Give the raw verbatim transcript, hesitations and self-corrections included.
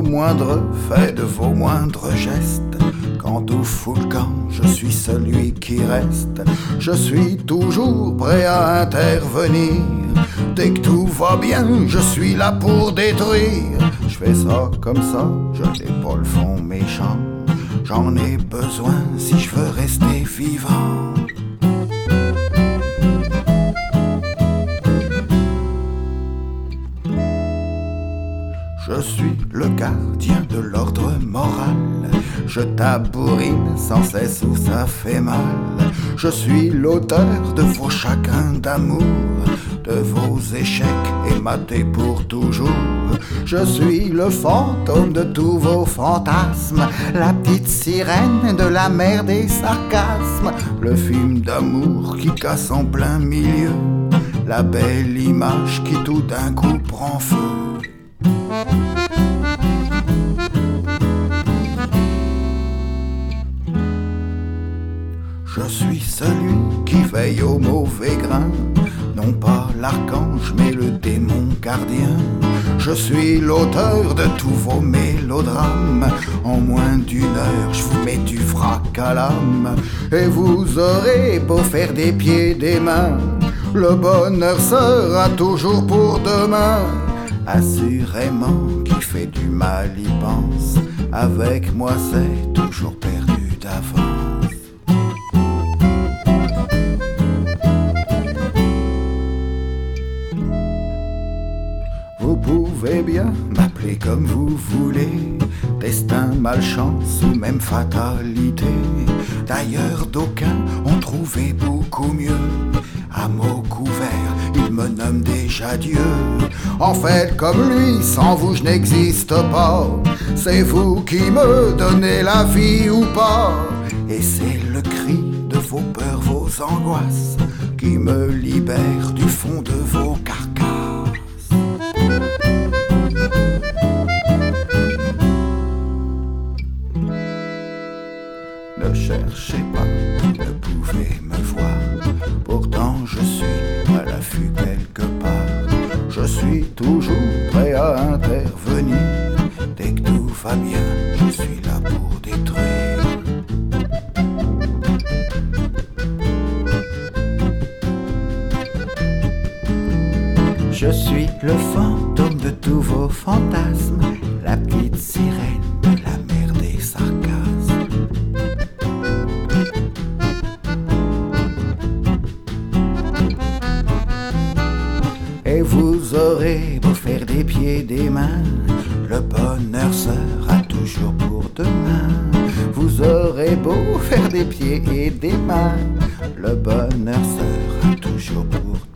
moindre fait, de vos moindres gestes. Quand tout fout le camp, je suis celui qui reste. Je suis toujours prêt à intervenir. Dès que tout va bien, je suis là pour détruire. Je fais ça comme ça, je n'ai pas le fond méchant. J'en ai besoin si je veux rester vivant. Je suis le gardien de l'ordre moral. Je tabourine sans cesse où ça fait mal. Je suis l'auteur de vos chagrins d'amour, de vos échecs ématés pour toujours. Je suis le fantôme de tous vos fantasmes, la petite sirène de la mer des sarcasmes, le film d'amour qui casse en plein milieu, la belle image qui tout d'un coup prend feu. Je suis celui qui veille au mauvais grain, non pas l'archange mais le démon gardien. Je suis l'auteur de tous vos mélodrames. En moins d'une heure je vous mets du vrac à l'âme. Et vous aurez beau faire des pieds des mains, le bonheur sera toujours pour demain. Assurément qui fait du mal y pense, avec moi c'est toujours perdu d'avance. Vous pouvez bien m'appeler comme vous voulez, destin, malchance ou même fatalité. D'ailleurs d'aucuns ont trouvé beaucoup mieux. À mots couverts, il me nomme déjà Dieu. En fait comme lui, sans vous je n'existe pas. C'est vous qui me donnez la vie ou pas. Et c'est le cri de vos peurs, vos angoisses, qui me libère du fond de vos carcasses. Ne cherchez pas, vous ne pouvez me voir. Pourtant je suis à l'affût quelque part. Je suis toujours prêt à intervenir. Dès que tout va bien, je suis là pour détruire. Je suis le fantôme de tous vos fantasmes, la petite sirène de la mer des sarcasmes. Et vous aurez beau faire des pieds des mains, le bonheur sera toujours pour demain. Vous aurez beau faire des pieds et des mains, le bonheur sera toujours pour demain.